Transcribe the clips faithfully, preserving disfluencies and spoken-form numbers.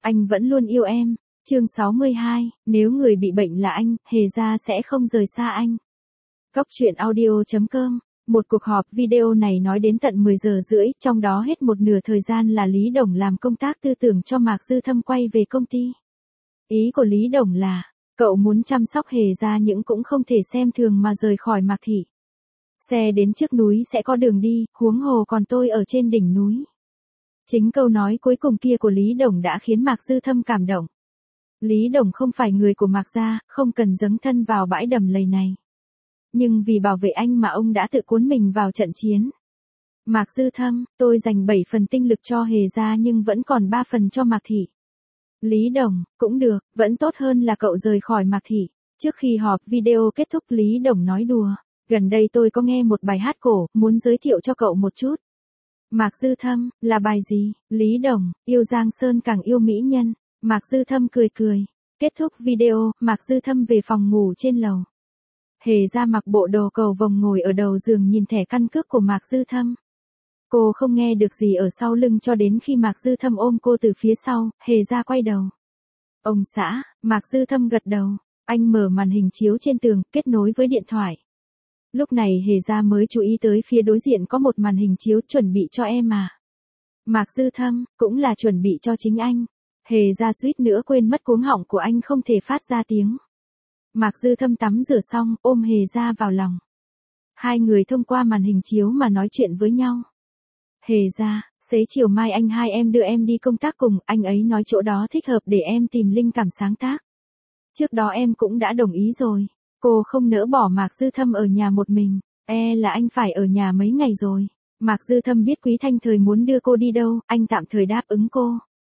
Anh vẫn luôn yêu em. Chương sáu mươi hai, nếu người bị bệnh là anh, Hề Gia sẽ không rời xa anh. Cóc truyện audio chấm com. Một cuộc họp video này nói đến tận mười giờ rưỡi, trong đó hết một nửa thời gian là Lý Đồng làm công tác tư tưởng cho Mạc Dư Thâm quay về công ty. Ý của Lý Đồng là, cậu muốn chăm sóc Hề Gia nhưng cũng không thể xem thường mà rời khỏi Mạc Thị. Xe đến trước núi sẽ có đường đi, huống hồ còn tôi ở trên đỉnh núi. Chính câu nói cuối cùng kia của Lý Đồng đã khiến Mạc Dư Thâm cảm động. Lý Đồng không phải người của Mạc gia, không cần dấn thân vào bãi đầm lầy này. Nhưng vì bảo vệ anh mà ông đã tự cuốn mình vào trận chiến. Mạc Dư Thâm, tôi dành bảy phần tinh lực cho Hề Gia nhưng vẫn còn ba phần cho Mạc Thị. Lý Đồng, cũng được, vẫn tốt hơn là cậu rời khỏi Mạc Thị. Trước khi họp video kết thúc Lý Đồng nói đùa, gần đây tôi có nghe một bài hát cổ, muốn giới thiệu cho cậu một chút. Mạc Dư Thâm, là bài gì? Lý Đồng, yêu Giang Sơn càng yêu mỹ nhân. Mạc Dư Thâm cười cười. Kết thúc video, Mạc Dư Thâm về phòng ngủ trên lầu. Hề Gia mặc bộ đồ cầu vồng ngồi ở đầu giường nhìn thẻ căn cước của Mạc Dư Thâm. Cô không nghe được gì ở sau lưng cho đến khi Mạc Dư Thâm ôm cô từ phía sau, Hề Gia quay đầu. Ông xã, Mạc Dư Thâm gật đầu. Anh mở màn hình chiếu trên tường, kết nối với điện thoại. Lúc này Hề Gia mới chú ý tới phía đối diện có một màn hình chiếu chuẩn bị cho em à. Mạc Dư Thâm, cũng là chuẩn bị cho chính anh. Hề Gia suýt nữa quên mất cuống họng của anh không thể phát ra tiếng. Mạc Dư Thâm tắm rửa xong, ôm Hề Gia vào lòng. Hai người thông qua màn hình chiếu mà nói chuyện với nhau. Hề Gia, xế chiều mai anh hai em đưa em đi công tác cùng, anh ấy nói chỗ đó thích hợp để em tìm linh cảm sáng tác. Trước đó em cũng đã đồng ý rồi. Cô không nỡ bỏ Mạc Dư Thâm ở nhà một mình, e là anh phải ở nhà mấy ngày rồi. Mạc Dư Thâm biết Quý Thanh Thời muốn đưa cô đi đâu, anh tạm thời đáp ứng cô.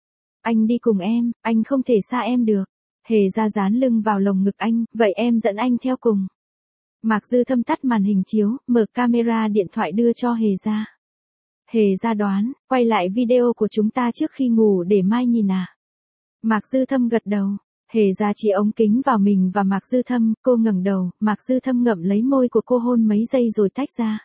Anh đi cùng em, anh không thể xa em được. Hề Gia dán lưng vào lồng ngực anh, vậy em dẫn anh theo cùng. Mạc Dư Thâm tắt màn hình chiếu, mở camera điện thoại đưa cho Hề Gia. Hề Gia đoán, quay lại video của chúng ta trước khi ngủ để mai nhìn à. Mạc Dư Thâm gật đầu. Hề Gia chỉ ống kính vào mình và Mạc Dư Thâm, cô ngẩng đầu, Mạc Dư Thâm ngậm lấy môi của cô hôn mấy giây rồi tách ra.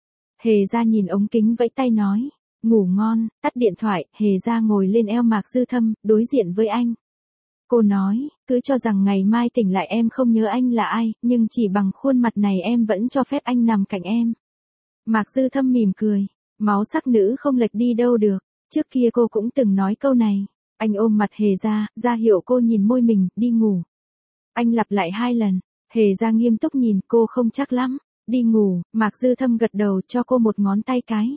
Hề Gia nhìn ống kính vẫy tay nói, ngủ ngon, tắt điện thoại, Hề Gia ngồi lên eo Mạc Dư Thâm, đối diện với anh. Cô nói, cứ cho rằng ngày mai tỉnh lại em không nhớ anh là ai, nhưng chỉ bằng khuôn mặt này em vẫn cho phép anh nằm cạnh em. Mạc Dư Thâm mỉm cười, máu sắc nữ không lệch đi đâu được, trước kia cô cũng từng nói câu này. Anh ôm mặt Hề Gia, ra hiệu cô nhìn môi mình, đi ngủ. Anh lặp lại hai lần, Hề Gia nghiêm túc nhìn cô không chắc lắm, đi ngủ, Mạc Dư Thâm gật đầu cho cô một ngón tay cái.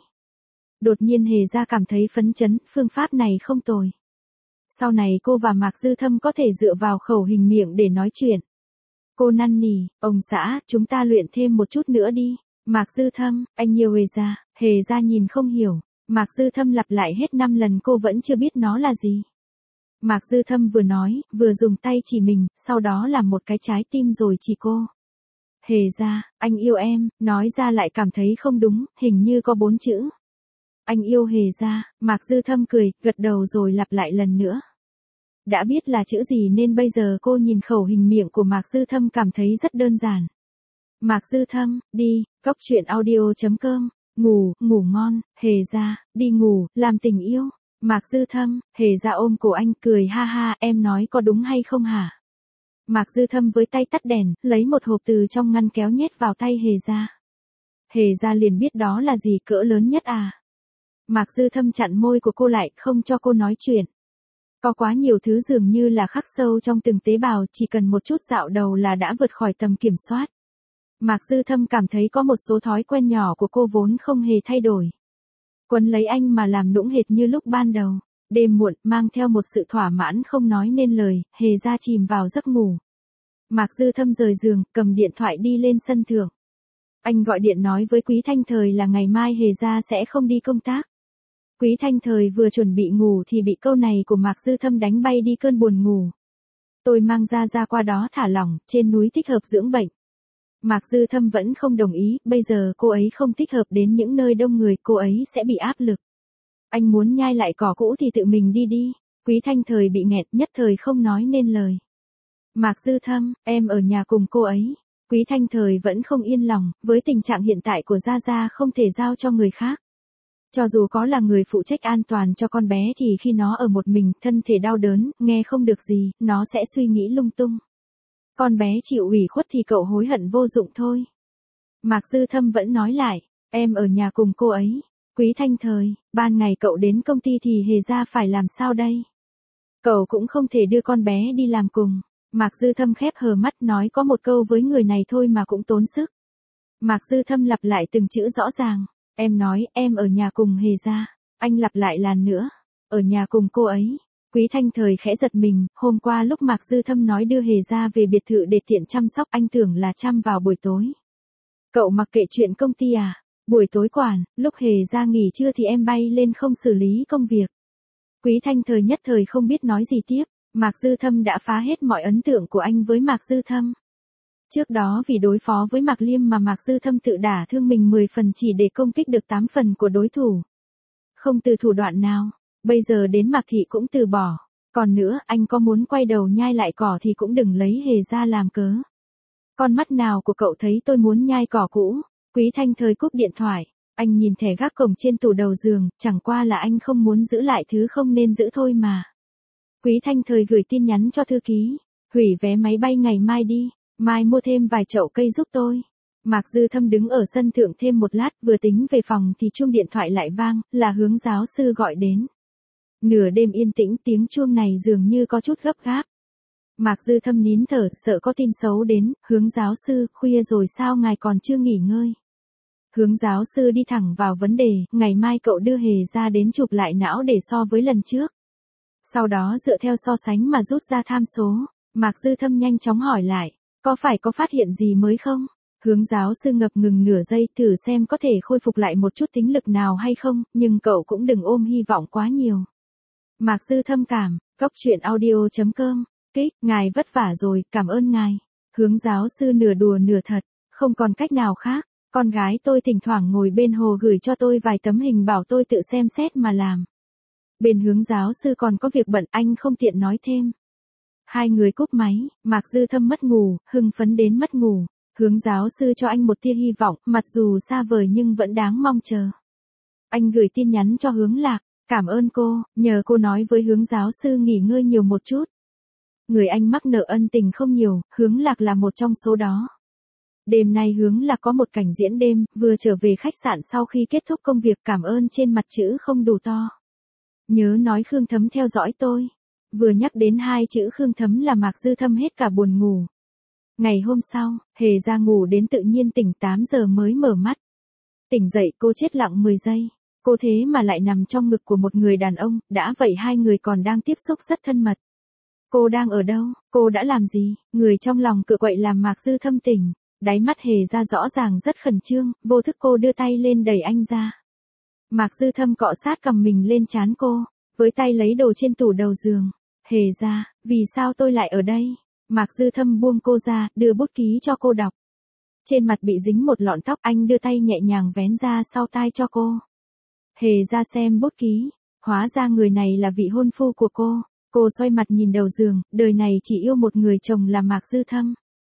Đột nhiên Hề Gia cảm thấy phấn chấn, phương pháp này không tồi. Sau này cô và Mạc Dư Thâm có thể dựa vào khẩu hình miệng để nói chuyện. Cô năn nỉ, ông xã, chúng ta luyện thêm một chút nữa đi. Mạc Dư Thâm, anh yêu Hề Gia, Hề Gia nhìn không hiểu. Mạc Dư Thâm lặp lại hết năm lần cô vẫn chưa biết nó là gì. Mạc Dư Thâm vừa nói, vừa dùng tay chỉ mình, sau đó làm một cái trái tim rồi chỉ cô. Hề Gia, anh yêu em, nói ra lại cảm thấy không đúng, hình như có bốn chữ. Anh yêu Hề Gia, Mạc Dư Thâm cười, gật đầu rồi lặp lại lần nữa. Đã biết là chữ gì nên bây giờ cô nhìn khẩu hình miệng của Mạc Dư Thâm cảm thấy rất đơn giản. Mạc Dư Thâm, đi, cóc truyện audio chấm com. Ngủ, ngủ ngon, Hề Gia, đi ngủ, làm tình yêu. Mạc Dư Thâm, Hề Gia ôm cổ anh cười ha ha, em nói có đúng hay không hả? Mạc Dư Thâm với tay tắt đèn, lấy một hộp từ trong ngăn kéo nhét vào tay Hề Gia. Hề Gia liền biết đó là gì, cỡ lớn nhất à? Mạc Dư Thâm chặn môi của cô lại, không cho cô nói chuyện. Có quá nhiều thứ dường như là khắc sâu trong từng tế bào, chỉ cần một chút dạo đầu là đã vượt khỏi tầm kiểm soát. Mạc Dư Thâm cảm thấy có một số thói quen nhỏ của cô vốn không hề thay đổi. Quấn lấy anh mà làm nũng hệt như lúc ban đầu. Đêm muộn, mang theo một sự thỏa mãn không nói nên lời, Hề Gia chìm vào giấc ngủ. Mạc Dư Thâm rời giường, cầm điện thoại đi lên sân thượng. Anh gọi điện nói với Quý Thanh Thời là ngày mai Hề Gia sẽ không đi công tác. Quý Thanh Thời vừa chuẩn bị ngủ thì bị câu này của Mạc Dư Thâm đánh bay đi cơn buồn ngủ. Tôi mang Gia Gia qua đó thả lỏng, trên núi thích hợp dưỡng bệnh. Mạc Dư Thâm vẫn không đồng ý, bây giờ cô ấy không thích hợp đến những nơi đông người, cô ấy sẽ bị áp lực. Anh muốn nhai lại cỏ cũ thì tự mình đi đi. Quý Thanh Thời bị nghẹt, nhất thời không nói nên lời. Mạc Dư Thâm, em ở nhà cùng cô ấy. Quý Thanh Thời vẫn không yên lòng, với tình trạng hiện tại của Gia Gia không thể giao cho người khác. Cho dù có là người phụ trách an toàn cho con bé thì khi nó ở một mình, thân thể đau đớn, nghe không được gì, nó sẽ suy nghĩ lung tung. Con bé chịu ủy khuất thì cậu hối hận vô dụng thôi. Mạc Dư Thâm vẫn nói lại, em ở nhà cùng cô ấy. Quý Thanh Thời, ban ngày cậu đến công ty thì Hề ra phải làm sao đây? Cậu cũng không thể đưa con bé đi làm cùng. Mạc Dư Thâm khép hờ mắt nói có một câu với người này thôi mà cũng tốn sức. Mạc Dư Thâm lặp lại từng chữ rõ ràng. Em nói em ở nhà cùng Hề ra. Anh lặp lại lần nữa. Ở nhà cùng cô ấy. Quý Thanh Thời khẽ giật mình. Hôm qua lúc Mạc Dư Thâm nói đưa Hề ra về biệt thự để tiện chăm sóc, anh tưởng là chăm vào buổi tối. Cậu mặc kệ chuyện công ty à? Buổi tối quản, lúc Hề ra nghỉ trưa thì em bay lên không xử lý công việc. Quý Thanh Thời nhất thời không biết nói gì tiếp. Mạc Dư Thâm đã phá hết mọi ấn tượng của anh với Mạc Dư Thâm. Trước đó vì đối phó với Mạc Liêm mà Mạc Dư Thâm tự đả thương mình mười phần chỉ để công kích được tám phần của đối thủ. Không từ thủ đoạn nào, bây giờ đến Mạc Thị cũng từ bỏ. Còn nữa, anh có muốn quay đầu nhai lại cỏ thì cũng đừng lấy Hề ra làm cớ. Con mắt nào của cậu thấy tôi muốn nhai cỏ cũ? Quý Thanh Thời cúp điện thoại. Anh nhìn thẻ gác cổng trên tủ đầu giường, chẳng qua là anh không muốn giữ lại thứ không nên giữ thôi mà. Quý Thanh Thời gửi tin nhắn cho thư ký. Hủy vé máy bay ngày mai đi. Mai mua thêm vài chậu cây giúp tôi. Mạc Dư Thâm đứng ở sân thượng thêm một lát, vừa tính về phòng thì chuông điện thoại lại vang, là Hướng giáo sư gọi đến. Nửa đêm yên tĩnh, tiếng chuông này dường như có chút gấp gáp. Mạc Dư Thâm nín thở, sợ có tin xấu đến. Hướng giáo sư, khuya rồi sao ngài còn chưa nghỉ ngơi? Hướng giáo sư đi thẳng vào vấn đề, ngày mai cậu đưa Hề ra đến chụp lại não để so với lần trước. Sau đó dựa theo so sánh mà rút ra tham số. Mạc Dư Thâm nhanh chóng hỏi lại, có phải có phát hiện gì mới không? Hướng giáo sư ngập ngừng nửa giây, thử xem có thể khôi phục lại một chút tính lực nào hay không, nhưng cậu cũng đừng ôm hy vọng quá nhiều. Mạc Dư Thâm cảm, góc truyện audio chấm com, kích, ngài vất vả rồi, cảm ơn ngài. Hướng giáo sư nửa đùa nửa thật, không còn cách nào khác. Con gái tôi thỉnh thoảng ngồi bên hồ gửi cho tôi vài tấm hình bảo tôi tự xem xét mà làm. Bên Hướng giáo sư còn có việc bận, anh không tiện nói thêm. Hai người cúp máy, Mạc Dư Thâm mất ngủ, hưng phấn đến mất ngủ. Hướng giáo sư cho anh một tia hy vọng, mặc dù xa vời nhưng vẫn đáng mong chờ. Anh gửi tin nhắn cho Hướng Lạc, cảm ơn cô, nhờ cô nói với Hướng giáo sư nghỉ ngơi nhiều một chút. Người anh mắc nợ ân tình không nhiều, Hướng Lạc là một trong số đó. Đêm nay Hướng Lạc có một cảnh diễn đêm, vừa trở về khách sạn sau khi kết thúc công việc, cảm ơn trên mặt chữ không đủ to. Nhớ nói Khương Thấm theo dõi tôi. Vừa nhắc đến hai chữ Khương Thấm là Mạc Dư Thâm hết cả buồn ngủ. Ngày hôm sau, Hề ra ngủ đến tự nhiên tỉnh tám giờ mới mở mắt. Tỉnh dậy cô chết lặng mười giây. Cô thế mà lại nằm trong ngực của một người đàn ông, đã vậy hai người còn đang tiếp xúc rất thân mật. Cô đang ở đâu? Cô đã làm gì? Người trong lòng cựa quậy làm Mạc Dư Thâm tỉnh. Đáy mắt Hề ra rõ ràng rất khẩn trương, vô thức cô đưa tay lên đẩy anh ra. Mạc Dư Thâm cọ sát cầm mình lên trán cô, với tay lấy đồ trên tủ đầu giường. Hề ra, vì sao tôi lại ở đây? Mạc Dư Thâm buông cô ra, đưa bút ký cho cô đọc. Trên mặt bị dính một lọn tóc, anh đưa tay nhẹ nhàng vén ra sau tai cho cô. Hề ra xem bút ký, hóa ra người này là vị hôn phu của cô. Cô xoay mặt nhìn đầu giường, đời này chỉ yêu một người chồng là Mạc Dư Thâm.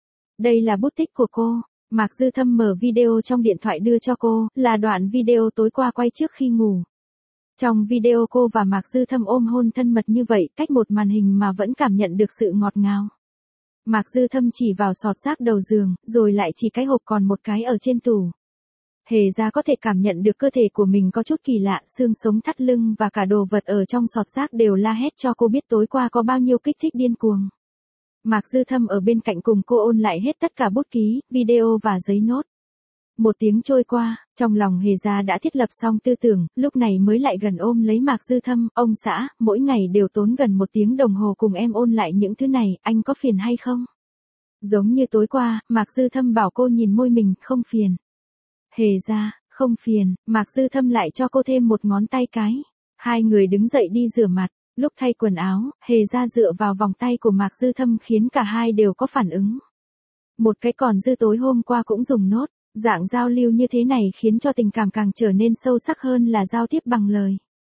Đây là bút tích của cô. Mạc Dư Thâm mở video trong điện thoại đưa cho cô, là đoạn video tối qua quay trước khi ngủ. Trong video cô và Mạc Dư Thâm ôm hôn thân mật như vậy, cách một màn hình mà vẫn cảm nhận được sự ngọt ngào. Mạc Dư Thâm chỉ vào sọt rác đầu giường, rồi lại chỉ cái hộp còn một cái ở trên tủ. Hề ra có thể cảm nhận được cơ thể của mình có chút kỳ lạ, xương sống thắt lưng và cả đồ vật ở trong sọt rác đều la hét cho cô biết tối qua có bao nhiêu kích thích điên cuồng. Mạc Dư Thâm ở bên cạnh cùng cô ôn lại hết tất cả bút ký, video và giấy nốt. Một tiếng trôi qua, trong lòng Hề ra đã thiết lập xong tư tưởng, lúc này mới lại gần ôm lấy Mạc Dư Thâm. Ông xã, mỗi ngày đều tốn gần một tiếng đồng hồ cùng em ôn lại những thứ này, anh có phiền hay không? Giống như tối qua, Mạc Dư Thâm bảo cô nhìn môi mình, không phiền. Hề ra, không phiền, Mạc Dư Thâm lại cho cô thêm một ngón tay cái. Hai người đứng dậy đi rửa mặt, lúc thay quần áo, Hề ra dựa vào vòng tay của Mạc Dư Thâm khiến cả hai đều có phản ứng. Một cái còn dư tối hôm qua cũng dùng nốt. Dạng giao lưu như thế này khiến cho tình cảm càng trở nên sâu sắc hơn là giao tiếp bằng lời.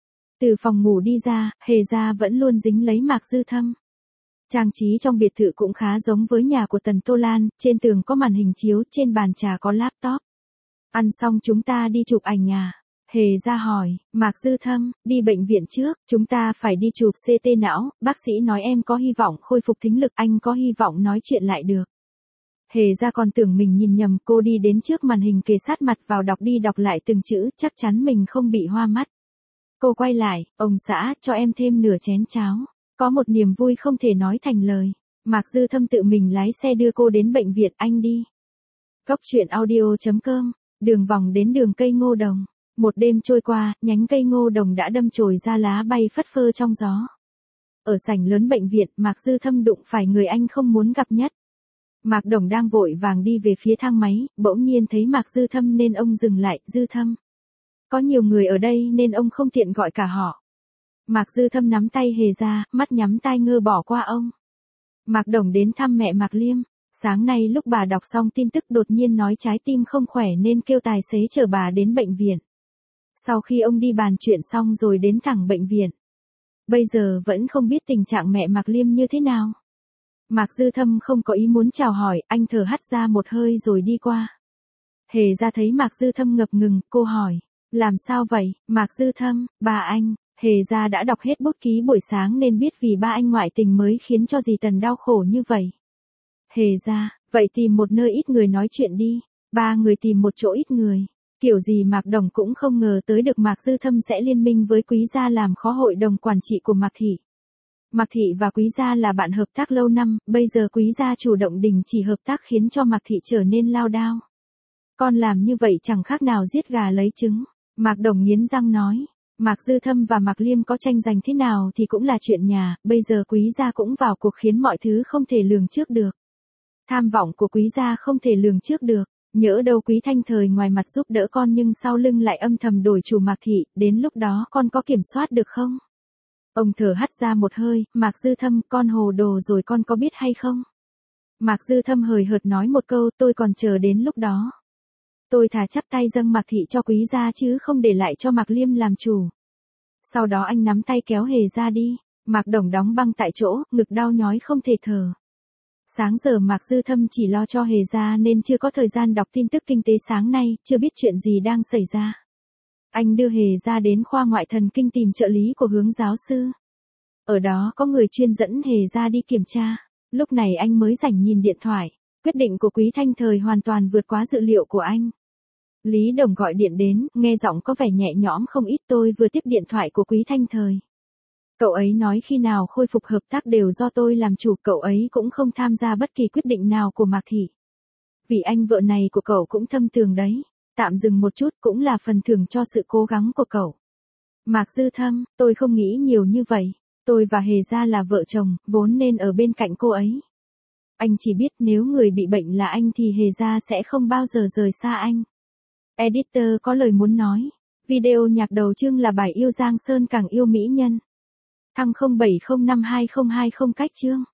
Từ phòng ngủ đi ra, Hề ra vẫn luôn dính lấy Mạc Dư Thâm. Trang trí trong biệt thự cũng khá giống với nhà của Tần Tô Lan, trên tường có màn hình chiếu, trên bàn trà có laptop. Ăn xong chúng ta đi chụp ảnh nhà. Hề ra hỏi, Mạc Dư Thâm, đi bệnh viện trước, chúng ta phải đi chụp xê tê não, bác sĩ nói em có hy vọng khôi phục thính lực, anh có hy vọng nói chuyện lại được. Hề ra còn tưởng mình nhìn nhầm, cô đi đến trước màn hình kề sát mặt vào đọc đi đọc lại từng chữ, chắc chắn mình không bị hoa mắt. Cô quay lại, ông xã, cho em thêm nửa chén cháo. Có một niềm vui không thể nói thành lời. Mạc Dư Thâm tự mình lái xe đưa cô đến bệnh viện, anh đi. Cốc truyện audio chấm com, đường vòng đến đường cây ngô đồng. Một đêm trôi qua, nhánh cây ngô đồng đã đâm chồi ra lá bay phất phơ trong gió. Ở sảnh lớn bệnh viện, Mạc Dư Thâm đụng phải người anh không muốn gặp nhất. Mạc Đồng đang vội vàng đi về phía thang máy, bỗng nhiên thấy Mạc Dư Thâm nên ông dừng lại, Dư Thâm. Có nhiều người ở đây nên ông không tiện gọi cả họ. Mạc Dư Thâm nắm tay Hề ra, mắt nhắm tai ngơ bỏ qua ông. Mạc Đồng đến thăm mẹ Mạc Liêm. Sáng nay lúc bà đọc xong tin tức đột nhiên nói trái tim không khỏe nên kêu tài xế chở bà đến bệnh viện. Sau khi ông đi bàn chuyện xong rồi đến thẳng bệnh viện. Bây giờ vẫn không biết tình trạng mẹ Mạc Liêm như thế nào. Mạc Dư Thâm không có ý muốn chào hỏi, anh thở hắt ra một hơi rồi đi qua. Hề ra thấy Mạc Dư Thâm ngập ngừng, cô hỏi, làm sao vậy, Mạc Dư Thâm, ba anh. Hề ra đã đọc hết bút ký buổi sáng nên biết vì ba anh ngoại tình mới khiến cho dì Tần đau khổ như vậy. Hề ra, vậy tìm một nơi ít người nói chuyện đi. Ba người tìm một chỗ ít người. Kiểu gì Mạc Đồng cũng không ngờ tới được Mạc Dư Thâm sẽ liên minh với Quý gia làm khó hội đồng quản trị của Mạc Thị. Mạc Thị và Quý gia là bạn hợp tác lâu năm, bây giờ Quý gia chủ động đình chỉ hợp tác khiến cho Mạc Thị trở nên lao đao. Con làm như vậy chẳng khác nào giết gà lấy trứng. Mạc Đồng nghiến răng nói. Mạc Dư Thâm và Mạc Liêm có tranh giành thế nào thì cũng là chuyện nhà, bây giờ Quý gia cũng vào cuộc khiến mọi thứ không thể lường trước được. Tham vọng của Quý gia không thể lường trước được, nhỡ đâu Quý Thanh Thời ngoài mặt giúp đỡ con nhưng sau lưng lại âm thầm đổi chủ Mạc Thị, đến lúc đó con có kiểm soát được không? Ông thở hắt ra một hơi, Mạc Dư Thâm, con hồ đồ rồi con có biết hay không? Mạc Dư Thâm hời hợt nói một câu, tôi còn chờ đến lúc đó. Tôi thà chắp tay dâng Mạc Thị cho Quý gia chứ không để lại cho Mạc Liêm làm chủ. Sau đó anh nắm tay kéo Hề ra đi. Mạc Đồng đóng băng tại chỗ, ngực đau nhói không thể thở. Sáng giờ Mạc Dư Thâm chỉ lo cho Hề ra nên chưa có thời gian đọc tin tức kinh tế sáng nay, chưa biết chuyện gì đang xảy ra. Anh đưa Hề ra đến khoa ngoại thần kinh tìm trợ lý của Hướng giáo sư. Ở đó có người chuyên dẫn Hề ra đi kiểm tra. Lúc này anh mới rảnh nhìn điện thoại. Quyết định của Quý Thanh Thời hoàn toàn vượt quá dự liệu của anh. Lý Đồng gọi điện đến, nghe giọng có vẻ nhẹ nhõm không ít, tôi vừa tiếp điện thoại của Quý Thanh Thời. Cậu ấy nói khi nào khôi phục hợp tác đều do tôi làm chủ, cậu ấy cũng không tham gia bất kỳ quyết định nào của Mạc Thị. Vì anh vợ này của cậu cũng thâm tường đấy, tạm dừng một chút cũng là phần thưởng cho sự cố gắng của cậu. Mạc Dư Thâm, tôi không nghĩ nhiều như vậy, tôi và Hề gia là vợ chồng, vốn nên ở bên cạnh cô ấy. Anh chỉ biết nếu người bị bệnh là anh thì Hề gia sẽ không bao giờ rời xa anh. Editor có lời muốn nói. Video nhạc đầu chương là bài Yêu Giang Sơn càng yêu mỹ nhân. Thăng không bảy không năm hai không hai không cách chương.